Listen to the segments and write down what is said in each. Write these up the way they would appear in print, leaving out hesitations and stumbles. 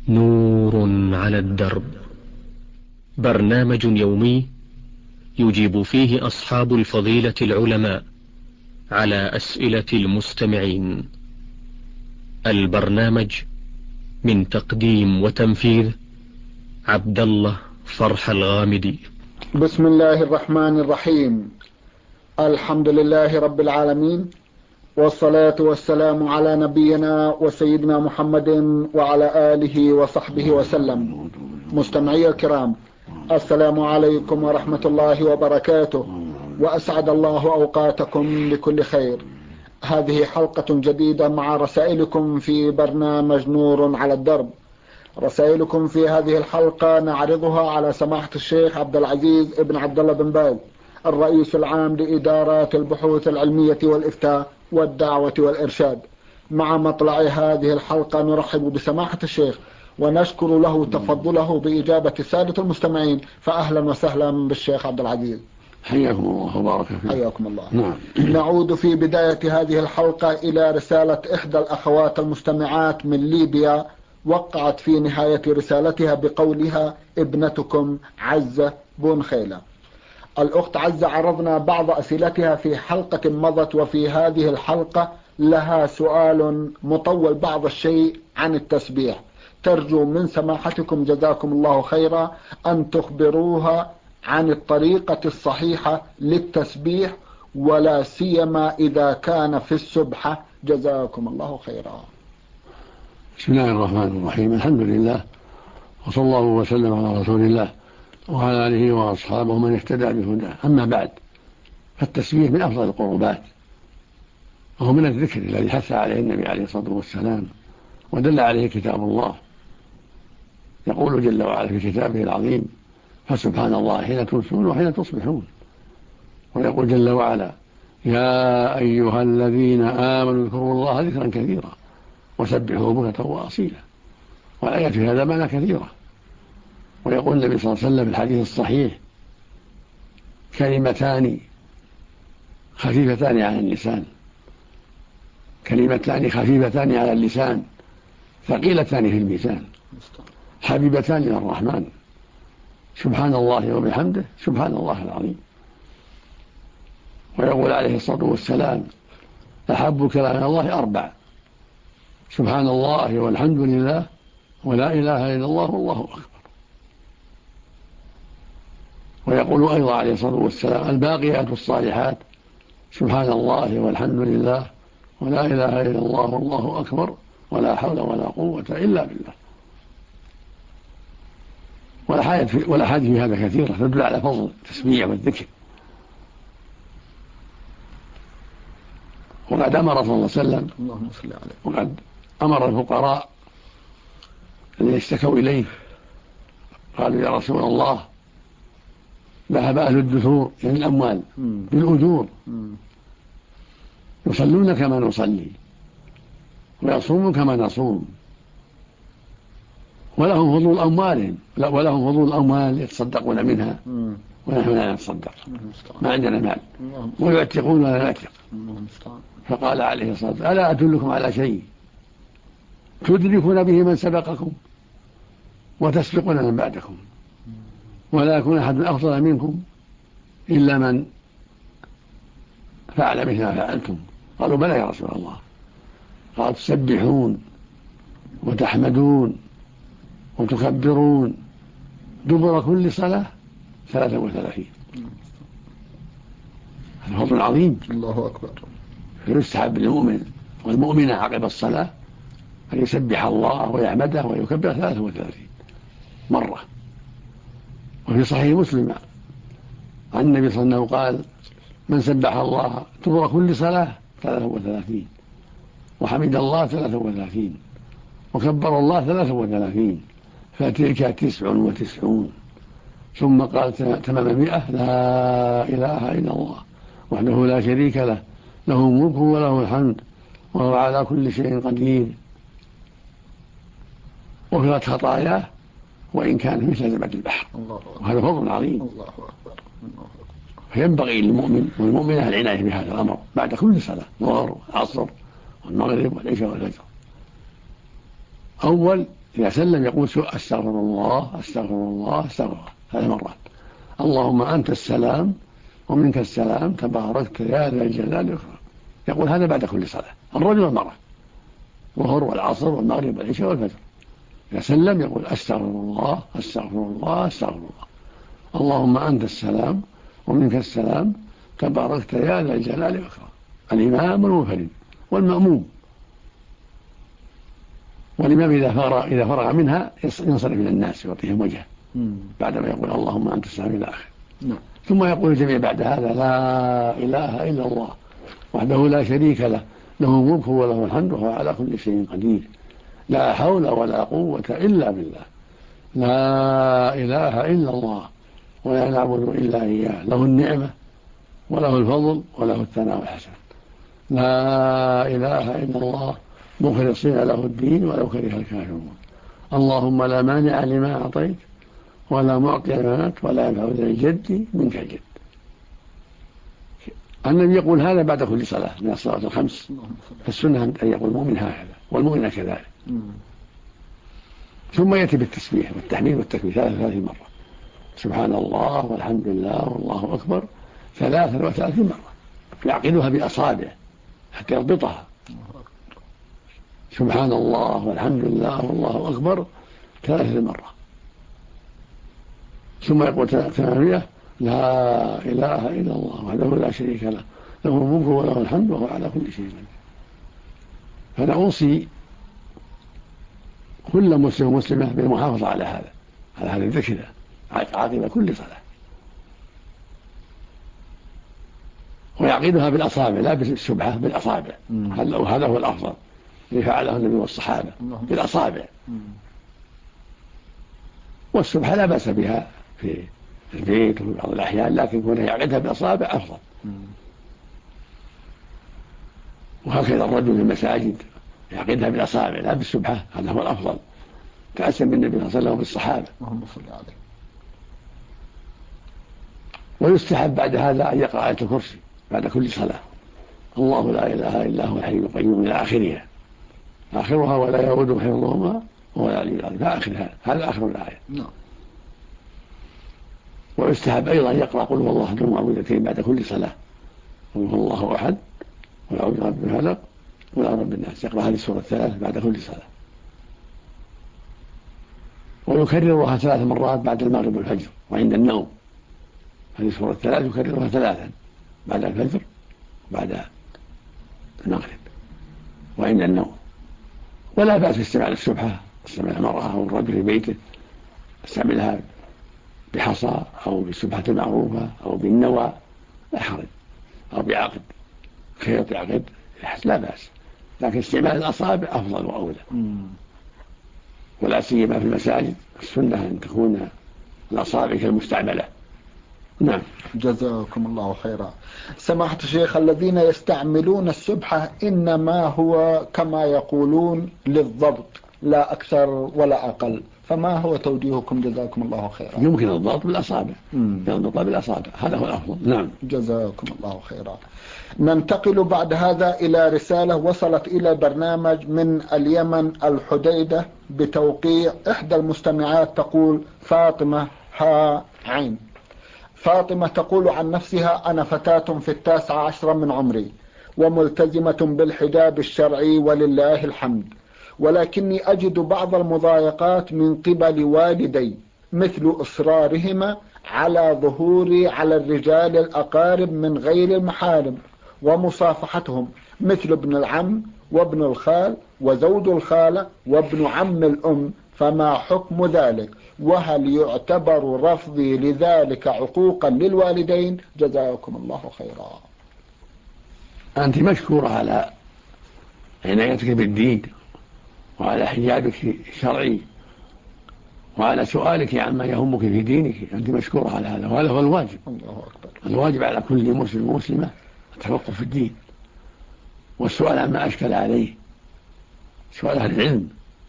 نور على الدرب، برنامج يومي يجيب فيه أصحاب الفضيلة العلماء على أسئلة المستمعين. البرنامج من تقديم وتنفيذ عبد الله فرح الغامدي. بسم الله الرحمن الرحيم. الحمد لله رب العالمين، والصلاة والسلام على نبينا وسيدنا محمد وعلى آله وصحبه وسلم. مستمعي الكرام، السلام عليكم ورحمة الله وبركاته، وأسعد الله أوقاتكم بكل خير. هذه حلقة جديدة مع رسائلكم في برنامج نور على الدرب. رسائلكم في هذه الحلقة نعرضها على سماحة الشيخ عبد العزيز ابن عبد الله بن باز، الرئيس العام لإدارات البحوث العلمية والإفتاء والدعوة والإرشاد. مع مطلع هذه الحلقة نرحب بسماحة الشيخ ونشكر له تفضله بإجابة السادة المستمعين، فأهلا وسهلا بالشيخ عبد العزيز. حياكم الله وبارك فيكم. حياكم الله. نعم. نعود في بداية هذه الحلقة إلى رسالة إحدى الأخوات المستمعات من ليبيا، وقعت في نهاية رسالتها بقولها: ابنتكم عزة بن خيلة. الأخت عزة عرضنا بعض أسئلتها في حلقة مضت، وفي هذه الحلقة لها سؤال مطول بعض الشيء عن التسبيح. ترجو من سماحتكم جزاكم الله خيرا أن تخبروها عن الطريقة الصحيحة للتسبيح، ولا سيما إذا كان في السبحة، جزاكم الله خيرا. بسم الله الرحمن الرحيم. الحمد لله، وصلى الله وسلم على رسول الله وعلى آله وأصحابه من اهتدى بهداه. أما بعد، فالتسبيح من أفضل القربات، وهو من الذكر الذي حث عليه النبي عليه الصلاة والسلام ودل عليه كتاب الله. يقول جل وعلا في كتابه العظيم: فسبحان الله حين تمسون وحين تصبحون. ويقول جل وعلا: يا أيها الذين آمنوا اذكروا الله ذكرا كثيرا وسبحوه بكرة وأصيلا. والآية في هذا معنى كثيرة. ويقول النبي صلى الله عليه وسلم في الحديث الصحيح: كلمتان خفيفتان على اللسان، كلمتان خفيفتان على اللسان ثقيلتان في الميزان، حبيبتان إلى الرحمن، سبحان الله وبحمده سبحان الله العظيم. ويقول عليه الصلاة والسلام: أحب كلام الله أربع: سبحان الله والحمد لله ولا إله إلا الله والله أكبر. ويقول أيضا عليه الصلاة والسلام: الباقيات الصالحات: سبحان الله والحمد لله ولا إله إلا الله والله أكبر ولا حول ولا قوة إلا بالله. والأحاديث في هذا كثيرة تدل على فضل التسبيح والذكر. وقد أمر صلى الله عليه وسلم وقد أمر الفقراء الذين اشتكوا إليه، قالوا: يا رسول الله، ذهب أهل الدثور يعني الأموال بالأجور، يصلون كما نصلي ويصومون كما نصوم، ولهم فضول أموالهم ولهم فضول أموال يتصدقون منها ونحن لا نتصدق، ما عندنا مال، ويعتقون ولا نعتق. فقال عليه الصلاة والسلام: ألا أدلكم على شيء تدركون به من سبقكم وتسبقون من بعدكم، ولا يكون أحد أفضل منكم إلا من فعل مثل ما فعلتم؟ قالوا: بلى يا رسول الله. قال: تسبحون وتحمدون وتكبرون دبر كل صلاة 33. هذا فضل عظيم. الله أكبر. يستحب للمؤمن والمؤمنة عقب الصلاة أن يسبح الله ويحمده ويكبر 33 مرة. وفي صحيح مسلم عن النبي صلى الله عليه وسلم قال: من سبح الله دبر كل صلاة 33، وحمد الله 33، وكبر الله 33، فتلك 99. ثم قال تمام 100: لا إله إلا الله وحده لا شريك له، له الملك وله الحمد وهو على كل شيء قدير، وغفرت خطاياه وإن كان مثل زبد البحر. وهذا فضل عظيم. فينبغي للمؤمن والمؤمنة العناية بهذا الأمر بعد كل صلاة، الظهر والعصر والمغرب والعشاء والفجر. أول إذا سلم يقول أستغفر الله أستغفر الله أستغفر الله 3 مرات. اللهم أنت السلام ومنك السلام تباركت يا ذا الجلال والإكرام. يقول هذا بعد كل صلاة، الرجل والمرأة، الظهر والعصر والمغرب والعشاء والفجر. إذا سلم يقول أستغفر الله أستغفر الله أستغفر الله. اللهم أنت السلام ومنك السلام تباركت يا ذا الجلال والإكرام. الإمام والمنفرد والمأموم. والإمام إذا فرغ منها ينصرف إلى الناس يعطيهم وجهه بعدما يقول اللهم أنت السلام إلى آخره. ثم يقول الجميع بعد هذا لا إله إلا الله وحده لا شريك له له الملك وله الحمد وهو على كل شيء قدير لا حول ولا قوة إلا بالله لا إله إلا الله ولا نعبد إلا إياه له النعمة وله الفضل وله الثناء الحسن لا إله إلا الله مخلصين له الدين ولو كره الكافرون. اللهم لا مانع لما أعطيت ولا معطي لما منعت ولا ينفع ذا الجد منك الجد. النبي يقول هذا بعد كل صلاة من الصلاة الخمس، فالسنة أن يقول المؤمن هكذا والمؤمن كذلك. ثم يأتي بالتسبيح والتحميد والتكبير 33 مرة، سبحان الله والحمد لله والله أكبر 33 مرة، يعقدها بأصابعه حتى يربطها. سبحان الله والحمد لله والله أكبر 3 مرة. ثم يقول 800 لا إله إلا الله وحده لا شريك له له الملك وله الحمد وهو على كل شيء قدير. فأنا أوصي كل مسلم ومسلمة بالمحافظة على هذا الذكر عقب كل صلاة، ويعقدها بالأصابع لا بالسبحة، بالأصابع. هذا هو الأفضل اللي فعله النبي والصحابة بالأصابع. والسبحة لا بأس بها في البيت وفي بعض الأحيان، لكن كونه يعقدها بالأصابع أفضل. وهكذا الرجل في المساجد يعقدها بالأصابع لا بالسبحة، هذا هو الأفضل تأسم بالنبي صلى الله عليه وسلم وبالصحابة. ويستحب بعد هذا أن يقرأ آية الكرسي بعد كل صلاة، الله لا إله إلا هو الحي القيوم إلى آخرها ولا يؤوده حفظهما وهو العلي العظيم فآخرها، هذا آخر الآية. ويستحب أيضا يقرأ قل هو الله أحد المعوذتين بعد كل صلاة، قل هو الله أحد قل أعوذ برب الفلق قل أعوذ برب الناس، يقرأ هذه السورة 3 بعد كل صلاة. ويكررها 3 مرات بعد المغرب والفجر وعند النوم. هذه السورة 3 يكررها 3 بعد الفجر وبعد المغرب وعند النوم. ولا بأس استعمال السبحة، استعمال المرأة أو الرجل في بيته استعملها بحصى أو بالسبحة المعروفة أو بالنوى لا حرج، أو بعقد خيط عقد لا بأس، لكن استعمال الأصابع أفضل وأولى. ولا سيما في المساجد السنة أن تكون الأصابع كالمستعملة. نعم. جزاكم الله خيرا. سماحة الشيخ، الذين يستعملون السبحة إنما هو كما يقولون للضبط لا أكثر ولا أقل، فما هو توجيهكم جزاكم الله خيرا؟ يمكن الضبط بالأصابع، يضبط بالأصابع، هذا هو الأفضل. نعم. جزاكم الله خيرا. ننتقل بعد هذا إلى رسالة وصلت إلى برنامج من اليمن الحديدة بتوقيع إحدى المستمعات، تقول فاطمة ها عين. فاطمة تقول عن نفسها: أنا فتاة في 19 من عمري وملتزمة بالحجاب الشرعي ولله الحمد، ولكني أجد بعض المضايقات من قبل والدي، مثل إصرارهما على ظهوري على الرجال الأقارب من غير المحارم ومصافحتهم، مثل ابن العم وابن الخال وزوج الخالة وابن عم الأم، فما حكم ذلك؟ وهل يعتبر رفضي لذلك عقوقا للوالدين؟ جزاكم الله خيرا. أنت مشكورة على عنايتك بالدين وعلى حجابك الشرعي وعلى سؤالك عما يهمك في دينك، أنت مشكورة على هذا، وهذا هو الواجب. الله أكبر. الواجب على كل مسلم ومسلمة التفقه في الدين والسؤال عما أشكل عليه، سؤال أهل العلم.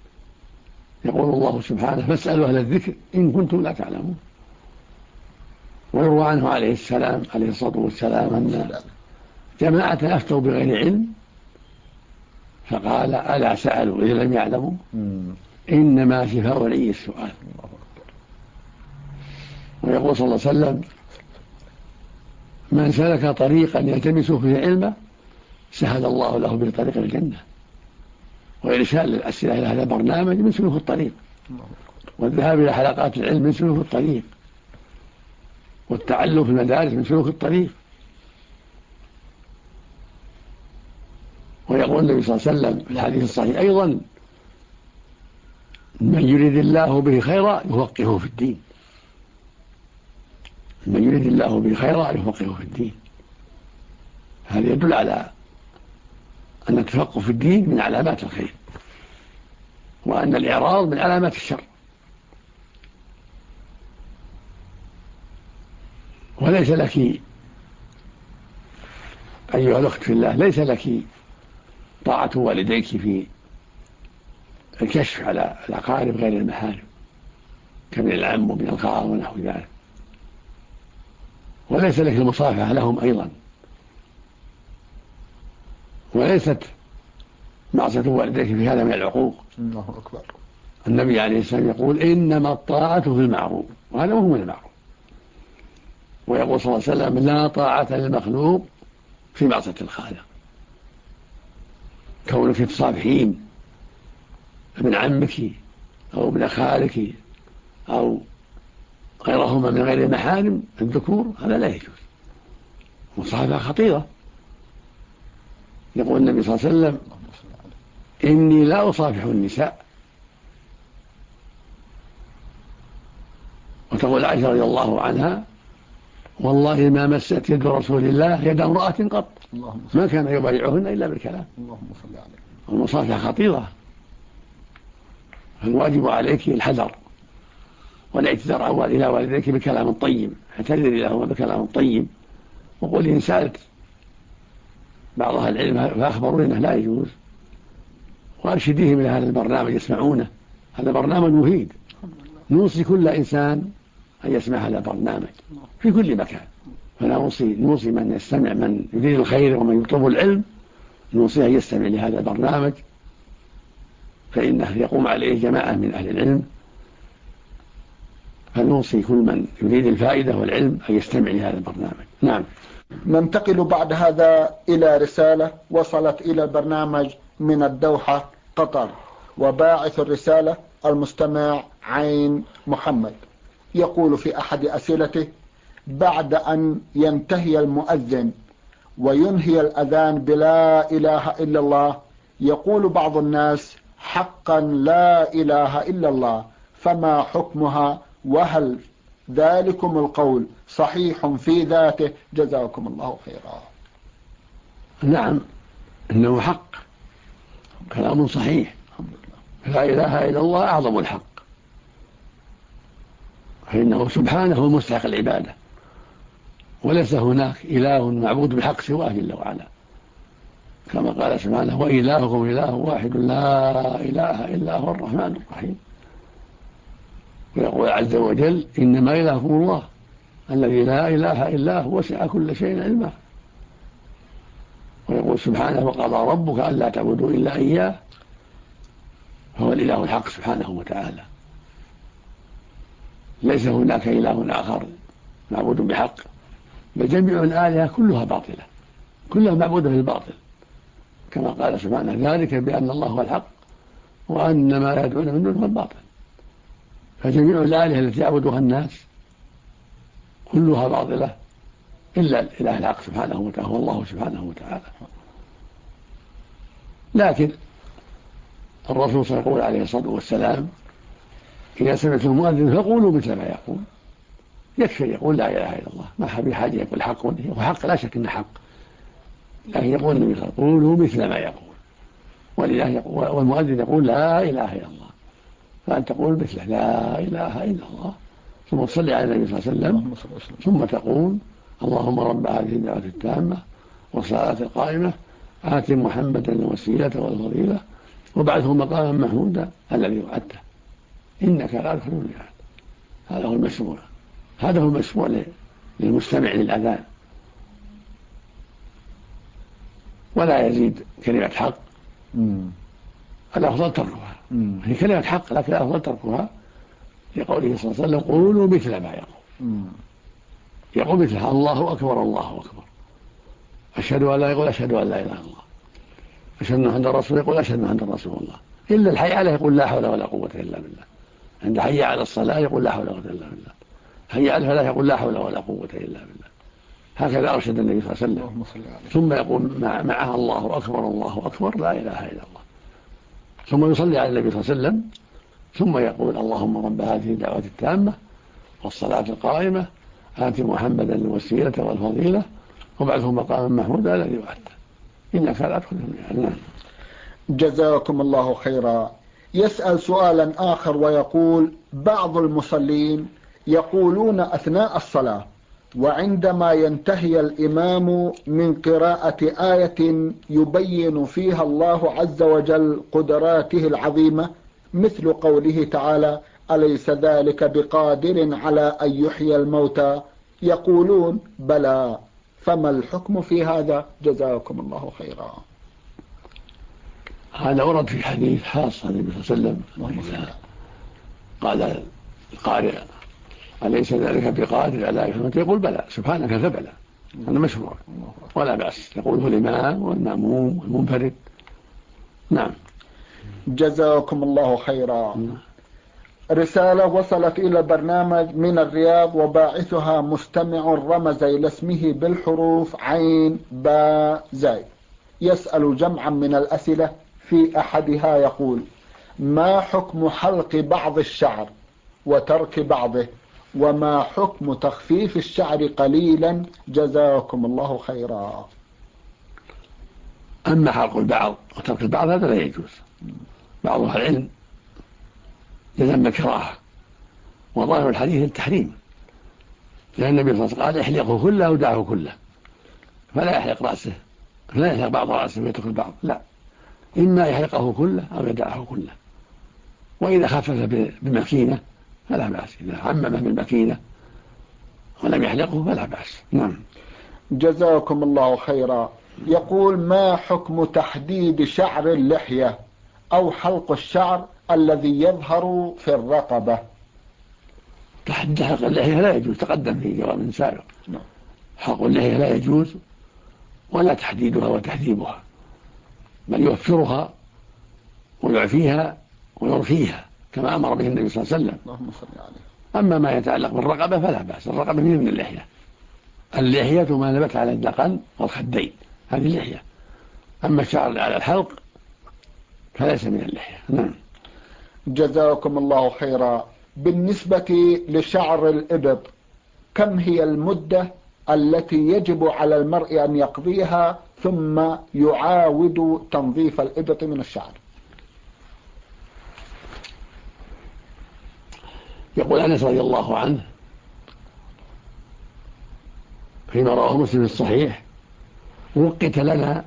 يقول الله سبحانه: فاسألوا أهل الذكر إن كنتم لا تعلمون. ويروى عنه عليه الصلاة والسلام أن جماعة أفتوا بغير علم فقال: ألا سألوا إذا لم يعلموا؟ إنما شفاء العي السؤال. ويقول صلى الله عليه وسلم: من سلك طريقا يلتمس فيه علما سهل الله له به طريق الجنة. وإرسال الأسئلة إلى هذا البرنامج من سلوك الطريق، والذهاب إلى حلقات العلم من سلوك الطريق، والتعلم في المدارس من سلوك الطريق. ويقول النبي صلى الله عليه وسلم في الحديث الصحيح أيضا: من يريد الله به خيرا يفقهه في الدين. من يريد الله به خيرا يفقهه في الدين. هذا يدل على أن التفقه في الدين من علامات الخير، وأن الإعراض من علامات الشر. وليس لك أيها الأخت في الله، ليس لك طاعة والديك في الكشف على الأقارب غير المحارم كمن العم ومن الخال ونحو ذلك، وليس لك المصافحة لهم أيضا، وليست معصية والديك في هذا من العقوق. الله أكبر. النبي عليه السلام يقول: إنما الطاعة في المعروف، وهذا هو من المعروف. ويقول صلى الله عليه وسلم: لا طاعة للمخلوق في معصية الخالق. كونك تصافحين ابن عمك أو ابن خالك أو غيرهما من غير المحارم الذكور، هذا لا يجوز، مصافحة خطيرة. يقول النبي صلى الله عليه وسلم: إني لا أصافح النساء. وتقول عائشة رضي الله عنها: والله ما مست يد رسول الله يد امرأة قط، ما كان يبايعهن إلا بالكلام. اللهم صل عليه. والمصافحة خطيرة، فالواجب عليك الحذر والاعتذار إلى والديك بكلام طيب، اعتذري لهما بكلام طيب، وقولي إن سألت بعض أهل العلم فأخبروا أنه لا يجوز، وأرشديهم إلى هذا البرنامج يسمعونه. هذا برنامج مفيد، نوصي كل إنسان أن يسمع هذا البرنامج في كل مكان. فلا نوصي من يستمع، من يريد الخير ومن يطلب العلم، نوصي أن يستمع لهذا البرنامج، فإنه يقوم عليه جماعة من أهل العلم. فنوصي كل من يريد الفائدة والعلم أن يستمع لهذا البرنامج. نعم. ننتقل بعد هذا إلى رسالة وصلت إلى البرنامج من الدوحة قطر، وباعث الرسالة المستمع عين محمد. يقول في أحد أسئلته: بعد أن ينتهي المؤذن وينهي الأذان بلا إله إلا الله، يقول بعض الناس: حقا لا إله إلا الله، فما حكمها؟ وهل ذلكم القول صحيح في ذاته؟ جزاكم الله خيرا. نعم، إنه حق، كلام صحيح. لا إله إلا الله أعظم الحق، فإنه سبحانه المستحق العبادة، وليس هناك إله معبود بحق سواه جل وعلا، كما قال سبحانه: وإلهكم إله واحد لا إله إلا هو الرحمن الرحيم. ويقول عز وجل: إنما إلهكم الله الذي لا إله إلا هو وسع كل شيء علما. ويقول سبحانه: وقضى ربك ألا تعبدوا إلا إياه، فهو الإله الحق سبحانه وتعالى، ليس هناك إله آخر معبود بحق، بل جميع الآلهة كلها باطلة، كلها معبودة بالباطل، كما قال سبحانه: ذلك بأن الله هو الحق وأن ما يدعون من دونه الباطل. فجميع الآلهة التي يعبدها الناس كلها باطلة إلا الإله الحق سبحانه وتعالى، هو الله سبحانه وتعالى. لكن الرسول صلى الله عليه وسلم: إذا سمعتم المؤذن فقولوا مثل ما يقول. يكفي يقول لا إله إلا الله، ما في حاجة يقول حق، وحق لا شك إنه حق، لكن يقول النبي صلى الله عليه وسلم: قولوا مثل ما يقول. والمؤذن يقول لا إله إلا الله، فأن تقول مثله لا إله إلا الله، ثم تصلي على النبي صلى الله عليه وسلم، ثم تقول: اللهم رب هذه الدعوة التامة والصلاة القائمة آت محمدا الوسيلة والفضيلة وابعثه مقاما محمودا الذي وعدته إنك لا تخلف الميعاد. هذا هو المشروع، هذا هو المشروع للمستمع للأذان، ولا يزيد كلمة حق، الأفضل تركها. هي كلمة حق لكن الأفضل تركها، لقوله صلى الله عليه وسلم قولوا مثل ما يقول. يقول مثلها الله أكبر الله أكبر، أشهد أن لا، يقول أشهد أن لا إله إلا الله، أشهد أن محمدا رسول الله، يقول أشهد أن محمدا رسول الله. إلا الحي عليه يقول لا حول ولا قوة إلا بالله. عند حي على الصلاة يقول لا حول ولا قوة إلا بالله. حي على الفلاح يقول لا حول ولا قوة إلا بالله. هكذا أرشد النبي صلى الله عليه وسلم. ثم يقول معها الله أكبر الله أكبر لا إله إلا الله. ثم يصلي على النبي صلى الله عليه وسلم، ثم يقول اللهم رب هذه الدعوة التامة والصلاة القائمة آت محمدا الوسيلة والفضيلة وابعثه مقاما محمودا الذي وعدته إنك لا تخلف الميعاد. جزاكم الله خيرا. يسأل سؤالا آخر ويقول: بعض المصلين يقولون أثناء الصلاة وعندما ينتهي الإمام من قراءة آية يبين فيها الله عز وجل قدراته العظيمة، مثل قوله تعالى: أليس ذلك بقادر على أن يحيي الموتى، يقولون بلى، فما الحكم في هذا؟ جزاكم الله خيرا. هذا ورد في حديث خاص عن النبي صلى الله عليه وسلم، قال القارئ أليس ذلك بقادر على أن يحيي الموتى، يقول بلى سبحانك فبلى. هذا مشروع ولا بأس، يقوله الإمام والمأموم والمنفرد. نعم. جزاكم الله خيرا. رسالة وصلت إلى برنامج من الرياض وباعثها مستمع رمز إلى اسمه بالحروف عين باء زاي. يسأل جمعا من الأسئلة، في أحدها يقول: ما حكم حلق بعض الشعر وترك بعضه، وما حكم تخفيف الشعر قليلا؟ جزاكم الله خيرا. أما حلق البعض وترك البعض هذا لا يجوز. بعض أهل العلم جزم الكراهة، وظاهر الحديث التحريم، لأن النبي صلى الله عليه وسلم قال احلقه كله ودعه كله، فلا يحلق رأسه، فلا يحلق بعض رأسه ويترك البعض، لا، إما يحلقه كله أو يدعه كله. وإذا خفف بمكينة فلا بأس، إذا عممه بالمكينة ولم يحلقه فلا بأس. نعم. جزاكم الله خيرا. يقول: ما حكم تحديد شعر اللحية أو حلق الشعر الذي يظهر في الرقبة؟ تحديد حلق اللحية لا يجوز، تقدم في جواب سابق. حلق اللحية لا يجوز، ولا تحديدها وتحذيبها، بل يوفرها ويعفيها ويرخيها كما أمر به النبي صلى الله عليه وسلم. اللهم صل عليه. أما ما يتعلق بالرقبة فلا بأس، الرقبة من اللحية. اللحية ما نبت على الذقن والخدين، هذه اللحية. أما الشعر على الحلق فليس من اللحية. نعم. جزاكم الله خيرا. بالنسبة لشعر الإبط، كم هي المدة التي يجب على المرء أن يقضيها ثم يعاود تنظيف الإبط من الشعر؟ يقول أنس رضي الله عنه فيما رواه مسلم في الصحيح: وقت لنا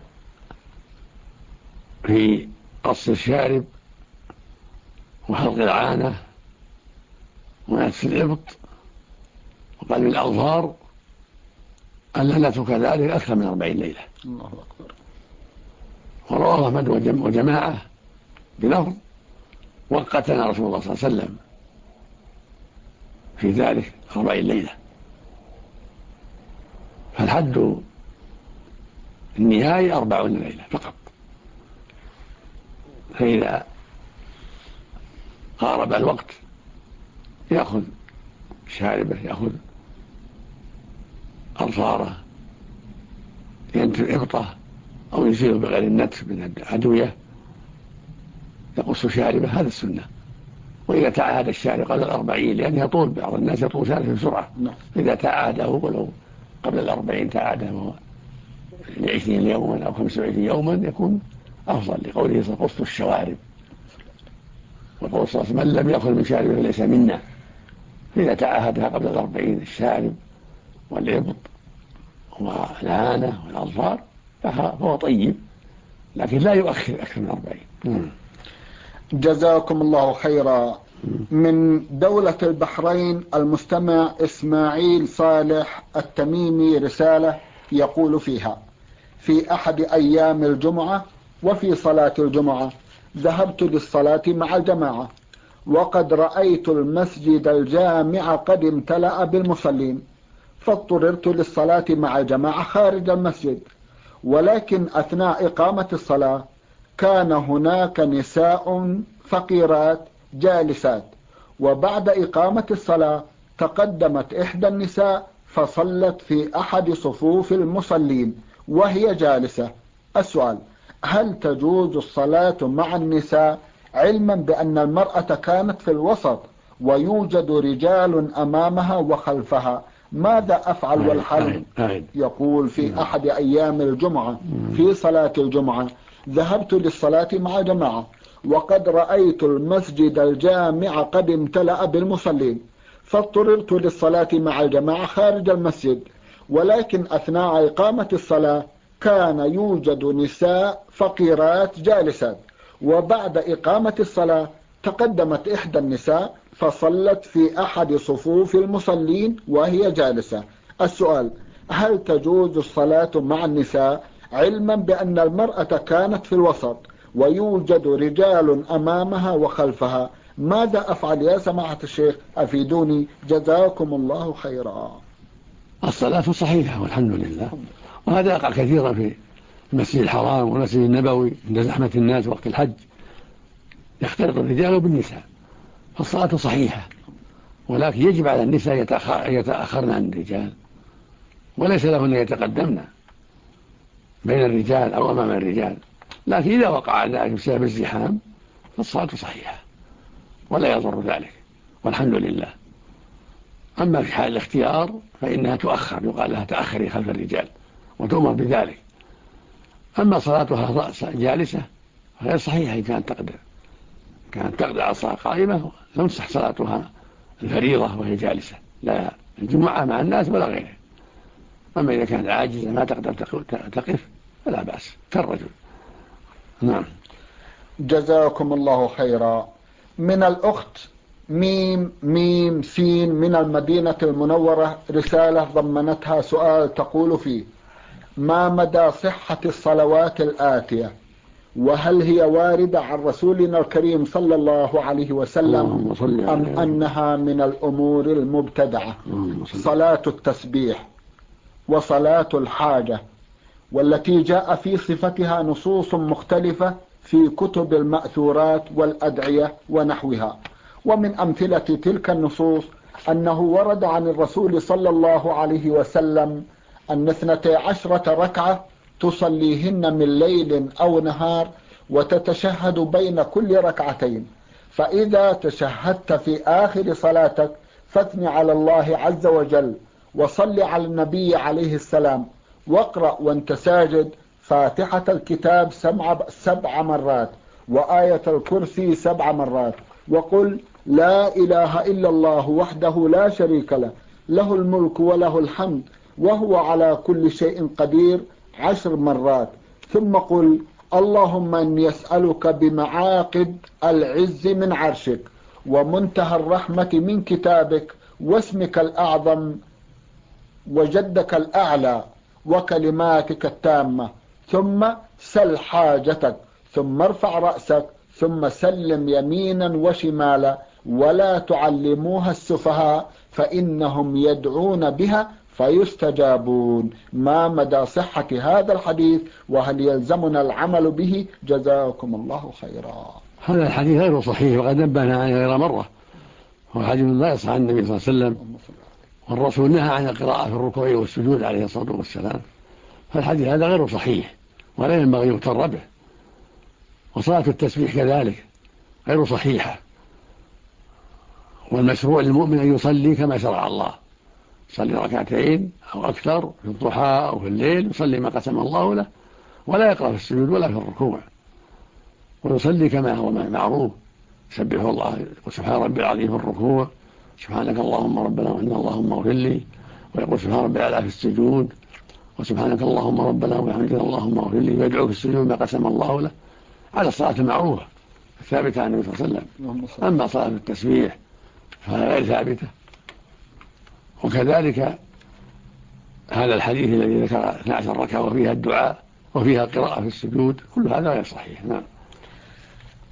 في قص الشارب وحلق العانة ونتف الإبط وقلب الأظفار أن لا نترك ذلك أكثر من 40 ليلة. الله أكبر. ورواه أحمد وجماعة بلفظ: وقتنا رسول الله صلى الله عليه وسلم في ذلك 40 ليلة. فالحد النهاية 40 ليلة فقط. فإذا قارب الوقت يأخذ شاربه، يأخذ أظفاره، ينتف إبطه أو يزيله بغير النتف من الأدوية، يقص شاربه، هذا السنة. وإذا تعاهد الشارب قبل 40، لأن يطول، بعض الناس يطول شاربه بسرعة، إذا تعاهده ولو قبل 40 تعاهده ل20 يوما أو 25 يوما يكون أفضل، لقوله صلى قص الشوارب، وقول صلى الله عليه وسلم: من لم يأخذ من شاربه فليس منا. إذا تعاهدها قبل 40 الشارب والإبط والعانة والأظفار فهو طيب، لكن لا يؤخر أكثر من 40. جزاكم الله خيرا. من دولة البحرين المستمع إسماعيل صالح التميمي رسالة يقول فيها: في أحد أيام الجمعة وفي صلاة الجمعة ذهبت للصلاة مع الجماعة وقد رأيت المسجد الجامع قد امتلأ بالمصلين، فاضطررت للصلاة مع الجماعة خارج المسجد، ولكن أثناء إقامة الصلاة كان هناك نساء فقيرات جالسات، وبعد إقامة الصلاة تقدمت إحدى النساء فصلت في أحد صفوف المصلين وهي جالسة. السؤال: هل تجوز الصلاة مع النساء علما بأن المرأة كانت في الوسط ويوجد رجال أمامها وخلفها؟ ماذا أفعل والحل؟ يقول: في أحد أيام الجمعة في صلاة الجمعة ذهبت للصلاة مع جماعة وقد رأيت المسجد الجامع قد امتلأ بالمصلين، فاضطررت للصلاة مع الجماعة خارج المسجد، ولكن أثناء إقامة الصلاة كان يوجد نساء فقيرات جالسات، وبعد إقامة الصلاة تقدمت إحدى النساء فصلت في أحد صفوف المصلين وهي جالسة. السؤال: هل تجوز الصلاة مع النساء علما بأن المرأة كانت في الوسط ويوجد رجال أمامها وخلفها؟ ماذا أفعل يا سماحة الشيخ؟ أفيدوني جزاكم الله خيرا. الصلاة صحيحة والحمد لله، وهذا يقع كثيرا في المسجد الحرام والمسجد النبوي عند زحمة الناس وقت الحج، يختلط الرجال بالنساء، فالصلاة صحيحة، ولكن يجب على النساء يتأخرن عن الرجال، وليس لهن يتقدمن بين الرجال أو أمام الرجال، لكن إذا وقع ذلك بسبب الزحام فالصلاة صحيحة ولا يضر ذلك والحمد لله. أما في حال الاختيار فإنها تؤخر، يقال لها تأخري خلف الرجال وتؤمر بذلك. أما صلاتها رأس جالسة غير صحيحة، إن كانت تقدر على الصلاة قائمة تمسح صلاتها الفريضة وهي جالسة، لا الجمعة مع الناس ولا غيره. أما إذا كانت عاجزة ما تقدر تقف فلا بأس كالرجل. نعم. جزاكم الله خيرا. من الأخت ميم ميم سين من المدينة المنورة رسالة ضمنتها سؤال تقول فيه: ما مدى صحة الصلوات الآتية؟ وهل هي واردة عن رسولنا الكريم صلى الله عليه وسلم أم أنها من الأمور المبتدعة؟ صلاة التسبيح وصلاة الحاجة، والتي جاء في صفتها نصوص مختلفة في كتب المأثورات والأدعية ونحوها. ومن أمثلة تلك النصوص أنه ورد عن الرسول صلى الله عليه وسلم أن 12 ركعة تصليهن من ليل أو نهار، وتتشهد بين كل ركعتين، فإذا تشهدت في آخر صلاتك فاثن على الله عز وجل وصل على النبي عليه السلام، واقرأ وانت ساجد فاتحة الكتاب 7 مرات وآية الكرسي 7 مرات، وقل: لا إله إلا الله وحده لا شريك له، له الملك وله الحمد وهو على كل شيء قدير 10 مرات، ثم قل: اللهم إني أسألك بمعاقد العز من عرشك ومنتهى الرحمة من كتابك واسمك الأعظم وجدك الأعلى وكلماتك التامة، ثم سل حاجتك، ثم ارفع رأسك، ثم سلم يمينا وشمالا، ولا تعلموها السفهاء فإنهم يدعون بها فيستجابون. ما مدى صحة هذا الحديث وهل يلزمنا العمل به؟ جزاكم الله خيرا. هذا الحديث غير صحيح وقد نبهنا عنه غير مرة، هو حديث لا يصح عن النبي صلى الله عليه وسلم، والرسول نهى عن القراءة في الركوع والسجود عليه الصلاة والسلام، فالحديث هذا غير صحيح ولا ينبغي يغتر به. وصلاة التسبيح كذلك غير صحيحة، والمشروع للمؤمن أن يصلي كما شرع الله، يصلي ركعتين أو أكثر في الضحى أو في الليل، يصلي ما قسم الله له، ولا يقرأ في السجود ولا في الركوع، ويصلي كما هو معروف: سبح الله وسبحان ربي العظيم في الركوع، سبحانك اللهم ربنا وإن اللهم اغفر لي، ويقول سبحان ربي الأعلى في السجود، وسبحانك اللهم ربنا وبحمدك اللهم اغفر لي، ويدعو في السجود ما قسم الله له، على الصلاة المعروفة الثابتة عن النبي صلى الله عليه وسلم. أما صلاة التسبيح فهي غير ثابتة. وكذلك هذا الحديث الذي ذكر 12 ركعة وفيها الدعاء وفيها القراءة في السجود، كل هذا غير صحيح. نعم.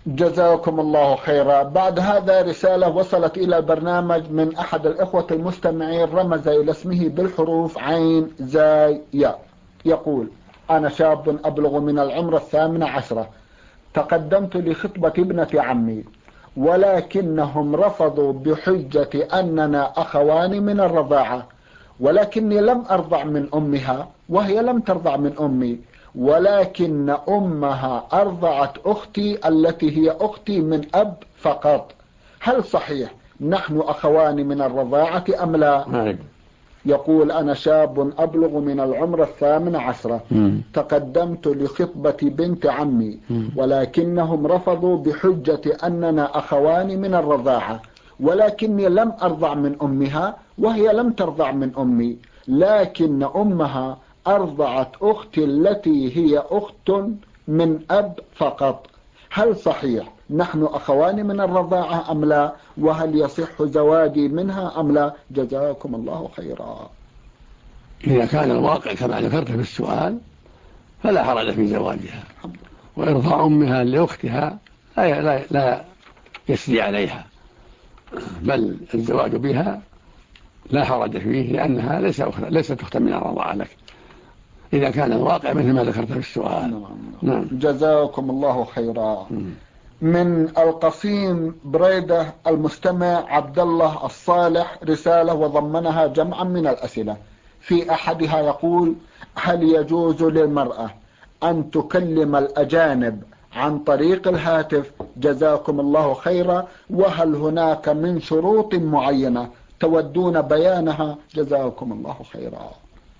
جزاكم الله خيرا. بعد هذا رسالة وصلت إلى البرنامج من أحد الإخوة المستمعين، رمز إلى اسمه بالحروف عين زاي ياء. يقول: أنا شاب أبلغ من العمر 18، تقدمت لخطبة ابنة عمي ولكنهم رفضوا بحجة أننا أخوان من الرضاعة، ولكني لم أرضع من أمها وهي لم ترضع من أمي، ولكن أمها أرضعت أختي التي هي أختي من أب فقط. هل صحيح نحن أخوان من الرضاعة أم لا؟ يقول: أنا شاب أبلغ من العمر 18، تقدمت لخطبة بنت عمي ولكنهم رفضوا بحجة أننا أخوان من الرضاعة، ولكني لم أرضع من أمها وهي لم ترضع من أمي، لكن أمها أرضعت أختي التي هي أخت من أب فقط. هل صحيح نحن أخوان من الرضاعة أم لا؟ وهل يصح زواجي منها أم لا؟ جزاكم الله خيرا. إذا كان الواقع كما ذكرت في السؤال فلا حرج في زواجها، وإرضاع أمها لأختها لا يسري عليها، بل الزواج بها لا حرج فيه، لأنها ليست أختا من الرضاعة لك، إذا كان الواقع مثل ما ذكرت في السؤال. نعم. جزاكم الله خيرا. من القصيم بريدة المستمع عبد الله الصالح رسالة وضمنها جمعا من الأسئلة. في أحدها يقول: هل يجوز للمرأة أن تكلم الأجانب عن طريق الهاتف؟ جزاكم الله خيرا. وهل هناك من شروط معينة تودون بيانها؟ جزاكم الله خيرا.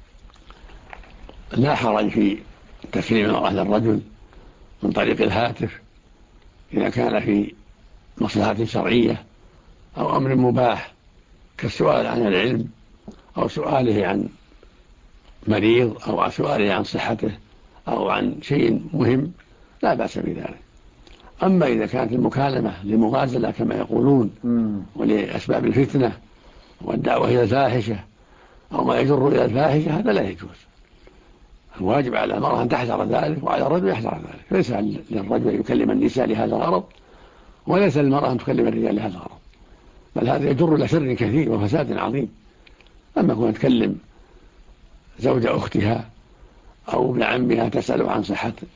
لا حرج في تكليم المرأة للرجل من طريق الهاتف إذا كان في مصلحة شرعية أو أمر مباح كالسؤال عن العلم أو سؤاله عن مريض أو سؤاله عن صحته أو عن شيء مهم، لا بأس بذلك. أما إذا كانت المكالمة لمغازلة كما يقولون ولأسباب الفتنة والدعوة إلى الفاحشة أو ما يجر إلى الفاحشة، هذا لا يجوز. الواجب على المرأة أن تحذر ذلك، وعلى الرجل يحذر ذلك. ليس للرجل أن يكلم النساء لهذا الغرض، وليس للمرأة أن تكلم الرجال لهذا الغرض، بل هذا يجر إلى شر كثير وفساد عظيم. أما كون تكلم زوج أختها أو ابن عمها تسأله عن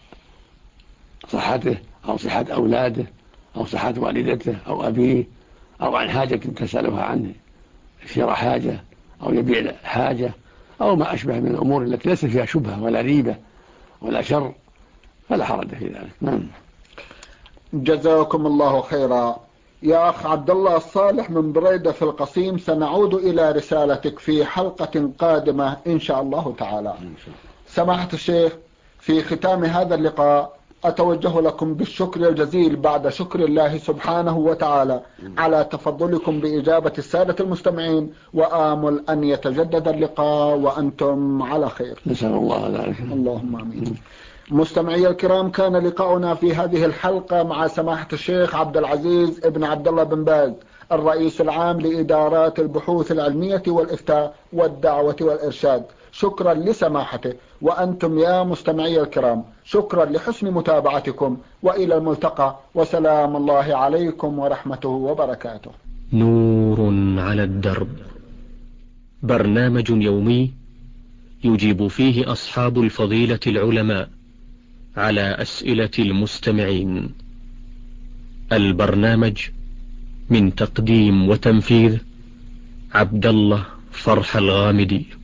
صحته أو صحة أولاده أو صحة والدته أو أبيه، أو عن حاجة تسألها عنه، شراء حاجة أو يبيع حاجة أو ما أشبه من الأمور التي ليس فيها شبهة ولا ريبة ولا شر، فلا حرج في ذلك. جزاكم الله خيرا. يا أخ عبد الله الصالح من بريدة في القصيم، سنعود إلى رسالتك في حلقة قادمة إن شاء الله تعالى. سماحة الشيخ، في ختام هذا اللقاء أتوجه لكم بالشكر الجزيل بعد شكر الله سبحانه وتعالى على تفضلكم بإجابة السادة المستمعين، وآمل أن يتجدد اللقاء وأنتم على خير. نسأل الله ذلك. اللهم آمين. مستمعي الكرام، كان لقاؤنا في هذه الحلقة مع سماحة الشيخ عبد العزيز ابن عبد الله بن باز، الرئيس العام لإدارات البحوث العلمية والإفتاء والدعوة والإرشاد. شكرا لسماحته، وأنتم يا مستمعي الكرام شكرا لحسن متابعتكم، وإلى الملتقى، وسلام الله عليكم ورحمته وبركاته. نور على الدرب، برنامج يومي يجيب فيه أصحاب الفضيلة العلماء على أسئلة المستمعين. البرنامج من تقديم وتنفيذ عبد الله فرح الغامدي.